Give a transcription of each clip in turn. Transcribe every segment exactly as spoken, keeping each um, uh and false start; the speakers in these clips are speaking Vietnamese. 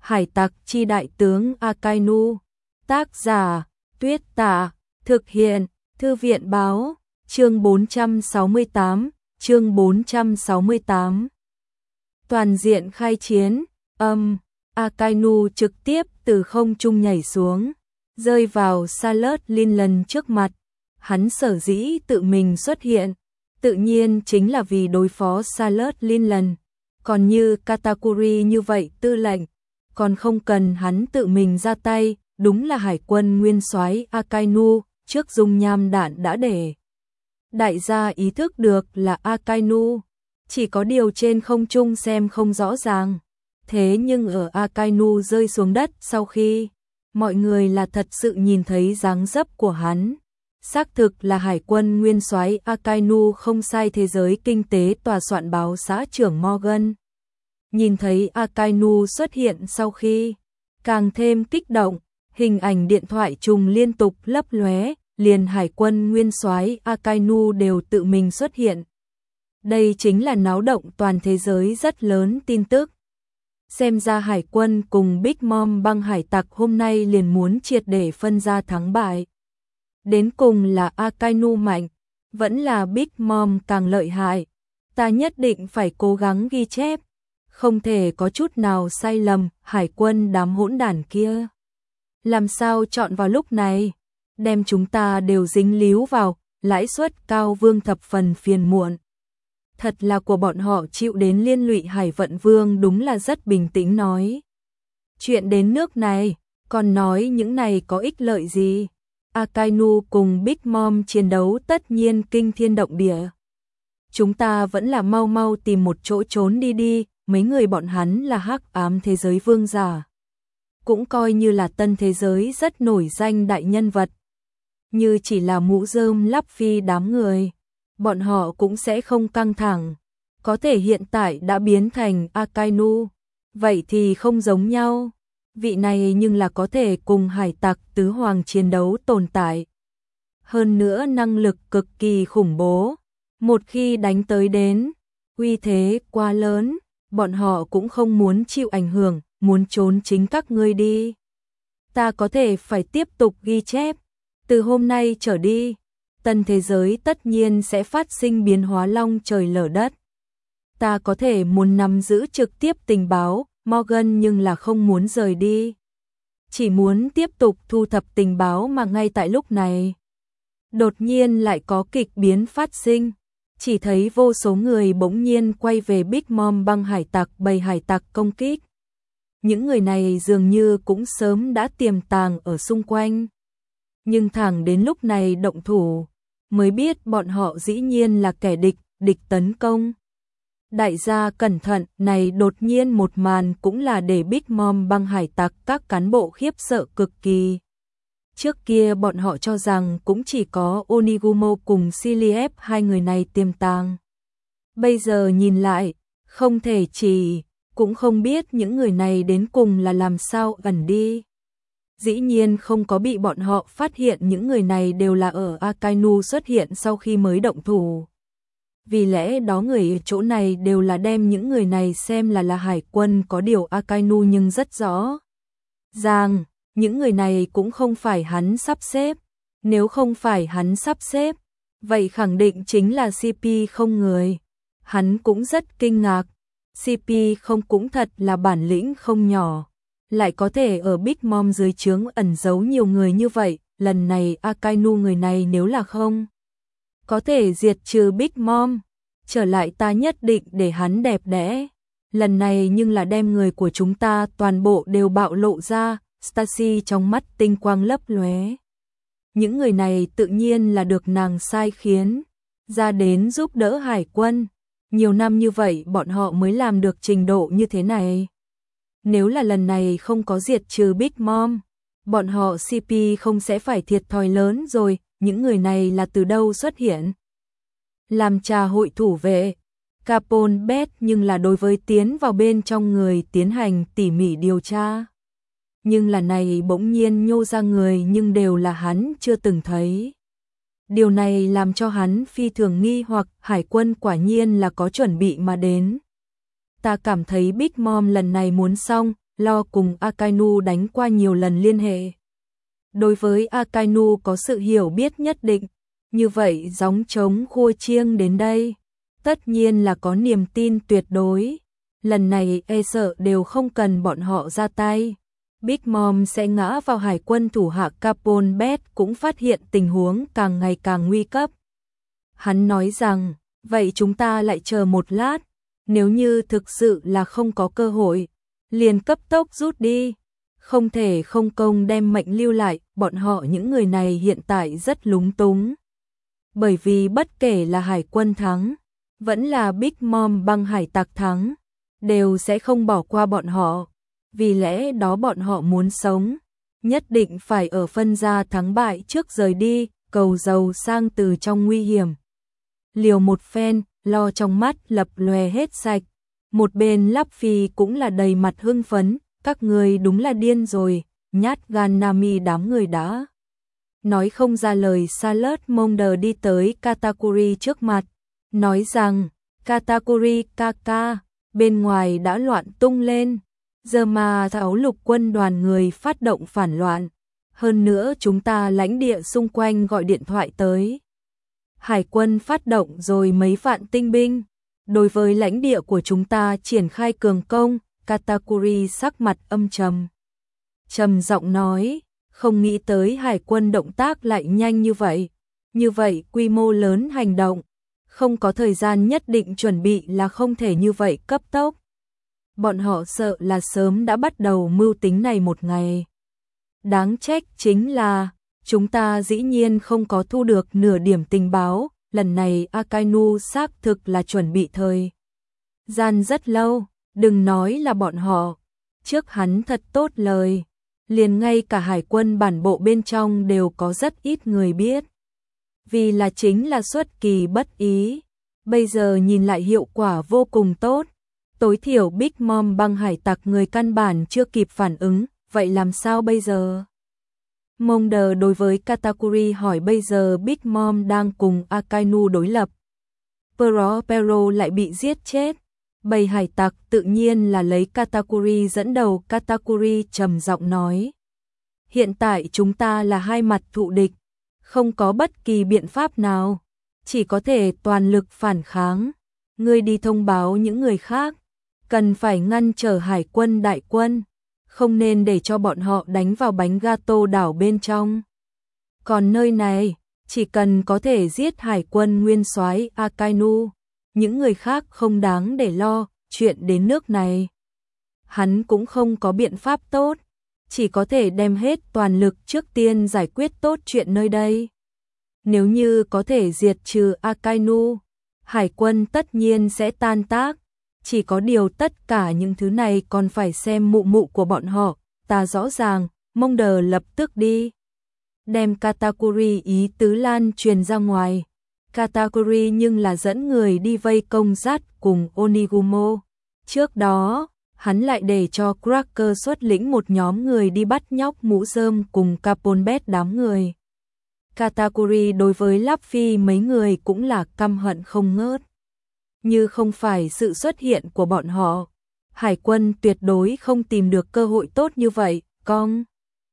Hải tặc chi đại tướng Akainu. Tác giả Tuyết Tạ. Thực hiện Thư viện báo. Chương bốn trăm sáu mươi tám. Chương bốn trăm sáu mươi tám. Toàn diện khai chiến. Âm. Akainu trực tiếp từ không trung nhảy xuống, rơi vào Charlotte Linland trước mặt. Hắn sở dĩ tự mình xuất hiện, tự nhiên chính là vì đối phó Charlotte Linland. Còn như Katakuri như vậy tư lệnh, còn không cần hắn tự mình ra tay, đúng là hải quân nguyên soái Akainu, trước dung nham đạn đã để đại gia ý thức được là Akainu, chỉ có điều trên không trung xem không rõ ràng. Thế nhưng ở Akainu rơi xuống đất sau khi, mọi người là thật sự nhìn thấy dáng dấp của hắn. Xác thực là hải quân nguyên soái Akainu không sai. Thế giới kinh tế tòa soạn báo xã trưởng Morgan nhìn thấy Akainu xuất hiện sau khi, càng thêm kích động, hình ảnh điện thoại trùng liên tục lấp lóe, liền hải quân nguyên soái Akainu đều tự mình xuất hiện. Đây chính là náo động toàn thế giới rất lớn tin tức. Xem ra hải quân cùng Big Mom băng hải tặc hôm nay liền muốn triệt để phân ra thắng bại. Đến cùng là Akainu mạnh, vẫn là Big Mom càng lợi hại. Ta nhất định phải cố gắng ghi chép, không thể có chút nào sai lầm. Hải quân đám hỗn đản kia, làm sao chọn vào lúc này, đem chúng ta đều dính líu vào, lãi suất cao. Vương thập phần phiền muộn. Thật là của bọn họ chịu đến liên lụy. Hải Vận Vương đúng là rất bình tĩnh nói. Chuyện đến nước này, còn nói những này có ích lợi gì? Akainu cùng Big Mom chiến đấu tất nhiên kinh thiên động địa. Chúng ta vẫn là mau mau tìm một chỗ trốn đi đi. Mấy người bọn hắn là hắc ám thế giới vương giả, cũng coi như là tân thế giới rất nổi danh đại nhân vật. Như chỉ là mũ rơm lắp phi đám người, bọn họ cũng sẽ không căng thẳng. Có thể hiện tại đã biến thành Akainu, vậy thì không giống nhau. Vị này nhưng là có thể cùng hải tặc tứ hoàng chiến đấu tồn tại. Hơn nữa năng lực cực kỳ khủng bố. Một khi đánh tới đến, uy thế quá lớn, bọn họ cũng không muốn chịu ảnh hưởng, muốn trốn chính các ngươi đi. Ta có thể phải tiếp tục ghi chép. Từ hôm nay trở đi, tân thế giới tất nhiên sẽ phát sinh biến hóa long trời lở đất. Ta có thể muốn nắm giữ trực tiếp tình báo, Morgan nhưng là không muốn rời đi. Chỉ muốn tiếp tục thu thập tình báo mà ngay tại lúc này. Đột nhiên lại có kịch biến phát sinh. Chỉ thấy vô số người bỗng nhiên quay về Big Mom băng hải tặc bầy hải tặc công kích. Những người này dường như cũng sớm đã tiềm tàng ở xung quanh. Nhưng thẳng đến lúc này động thủ, mới biết bọn họ dĩ nhiên là kẻ địch, địch tấn công. Đại gia cẩn thận, này đột nhiên một màn cũng là để Big Mom băng hải tặc các cán bộ khiếp sợ cực kỳ. Trước kia bọn họ cho rằng cũng chỉ có Onigumo cùng Siliep hai người này tiềm tàng. Bây giờ nhìn lại, không thể chỉ, cũng không biết những người này đến cùng là làm sao ẩn đi. Dĩ nhiên không có bị bọn họ phát hiện. Những người này đều là ở Akainu xuất hiện sau khi mới động thủ. Vì lẽ đó người ở chỗ này đều là đem những người này xem là là hải quân. Có điều Akainu nhưng rất rõ ràng, những người này cũng không phải hắn sắp xếp. Nếu không phải hắn sắp xếp, vậy khẳng định chính là xê pê không người. Hắn cũng rất kinh ngạc. xê pê không cũng thật là bản lĩnh không nhỏ, lại có thể ở Big Mom dưới trướng ẩn giấu nhiều người như vậy. Lần này Akainu người này nếu là không có thể diệt trừ Big Mom, trở lại ta nhất định để hắn đẹp đẽ. Lần này nhưng là đem người của chúng ta toàn bộ đều bạo lộ ra. Stacy trong mắt tinh quang lấp lóe. Những người này tự nhiên là được nàng sai khiến ra đến giúp đỡ hải quân. Nhiều năm như vậy bọn họ mới làm được trình độ như thế này. Nếu là lần này không có diệt trừ Big Mom, bọn họ xê pê không sẽ phải thiệt thòi lớn rồi. Những người này là từ đâu xuất hiện? Làm trà hội thủ vệ, Capone bet nhưng là đối với tiến vào bên trong người tiến hành tỉ mỉ điều tra. Nhưng là này bỗng nhiên nhô ra người nhưng đều là hắn chưa từng thấy. Điều này làm cho hắn phi thường nghi hoặc. Hải quân quả nhiên là có chuẩn bị mà đến. Ta cảm thấy Big Mom lần này muốn xong, Lo cùng Akainu đánh qua nhiều lần liên hệ. Đối với Akainu có sự hiểu biết nhất định, như vậy gióng trống khua chiêng đến đây, tất nhiên là có niềm tin tuyệt đối. Lần này e sợ đều không cần bọn họ ra tay. Big Mom sẽ ngã vào hải quân thủ hạ Capone Bet cũng phát hiện tình huống càng ngày càng nguy cấp. Hắn nói rằng, vậy chúng ta lại chờ một lát, nếu như thực sự là không có cơ hội, liền cấp tốc rút đi. Không thể không công đem mệnh lưu lại, bọn họ những người này hiện tại rất lúng túng. Bởi vì bất kể là hải quân thắng, vẫn là Big Mom băng hải tặc thắng, đều sẽ không bỏ qua bọn họ. Vì lẽ đó bọn họ muốn sống, nhất định phải ở phân ra thắng bại trước rời đi, cầu giàu sang từ trong nguy hiểm. Liều một phen, lo trong mắt lập lòe hết sạch. Một bên Lắp Phi cũng là đầy mặt hưng phấn, các người đúng là điên rồi, nhát gan Nami đám người đã. Nói không ra lời, Salad Monder đi tới Katakuri trước mặt, nói rằng, Katakuri kaka, bên ngoài đã loạn tung lên, giờ mà tháo lục quân đoàn người phát động phản loạn, hơn nữa chúng ta lãnh địa xung quanh gọi điện thoại tới. Hải quân phát động rồi mấy vạn tinh binh, đối với lãnh địa của chúng ta triển khai cường công. Katakuri sắc mặt âm trầm, trầm giọng nói, không nghĩ tới hải quân động tác lại nhanh như vậy, như vậy quy mô lớn hành động, không có thời gian nhất định chuẩn bị là không thể như vậy cấp tốc. Bọn họ sợ là sớm đã bắt đầu mưu tính này một ngày. Đáng trách chính là, chúng ta dĩ nhiên không có thu được nửa điểm tình báo, lần này Akainu xác thực là chuẩn bị thời gian rất lâu. Đừng nói là bọn họ, trước hắn thật tốt lời, liền ngay cả hải quân bản bộ bên trong đều có rất ít người biết. Vì là chính là xuất kỳ bất ý, bây giờ nhìn lại hiệu quả vô cùng tốt, tối thiểu Big Mom băng hải tặc người căn bản chưa kịp phản ứng, vậy làm sao bây giờ? Monder đối với Katakuri hỏi bây giờ Big Mom đang cùng Akainu đối lập. Prospero lại bị giết chết. Bầy hải tặc tự nhiên là lấy Katakuri dẫn đầu. Katakuri trầm giọng nói, hiện tại chúng ta là hai mặt thù địch, không có bất kỳ biện pháp nào, chỉ có thể toàn lực phản kháng. Ngươi đi thông báo những người khác, cần phải ngăn trở hải quân đại quân, không nên để cho bọn họ đánh vào bánh gato đảo bên trong. Còn nơi này, chỉ cần có thể giết hải quân nguyên soái Akainu, những người khác không đáng để lo. Chuyện đến nước này, hắn cũng không có biện pháp tốt, chỉ có thể đem hết toàn lực trước tiên giải quyết tốt chuyện nơi đây. Nếu như có thể diệt trừ Akainu, hải quân tất nhiên sẽ tan tác, chỉ có điều tất cả những thứ này còn phải xem mụ mụ của bọn họ. Ta rõ ràng. Monder lập tức đi đem Katakuri ý tứ lan truyền ra ngoài. Katakuri nhưng là dẫn người đi vây công Dát cùng Onigumo. Trước đó, hắn lại để cho Cracker xuất lĩnh một nhóm người đi bắt nhóc mũ rơm cùng Capone Bet đám người. Katakuri đối với Luffy mấy người cũng là căm hận không ngớt. Như không phải sự xuất hiện của bọn họ, hải quân tuyệt đối không tìm được cơ hội tốt như vậy. Con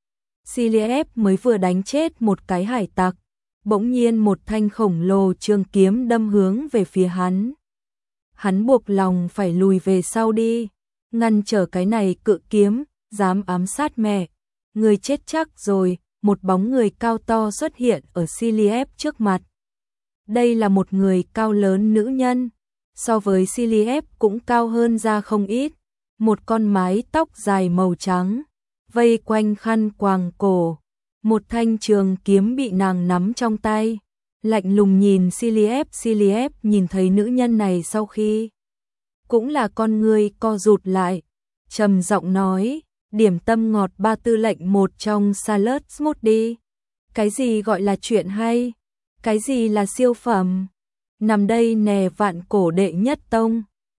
Ciliev mới vừa đánh chết một cái hải tặc, bỗng nhiên một thanh khổng lồ trường kiếm đâm hướng về phía hắn. Hắn buộc lòng phải lùi về sau đi, ngăn trở cái này cự kiếm, dám ám sát mẹ. Người chết chắc rồi. Một bóng người cao to xuất hiện ở Ciliev trước mặt. Đây là một người cao lớn nữ nhân, so với Ciliev cũng cao hơn ra không ít. Một con mái tóc dài màu trắng, vây quanh khăn quàng cổ. Một thanh trường kiếm bị nàng nắm trong tay, lạnh lùng nhìn Ciliev. Ciliev nhìn thấy nữ nhân này sau khi, cũng là con người co rụt lại, trầm giọng nói, điểm tâm ngọt ba tư lệnh một trong salad smoothie. Cái gì gọi là chuyện hay? Cái gì là siêu phẩm? Nằm đây nè vạn cổ đệ nhất tông.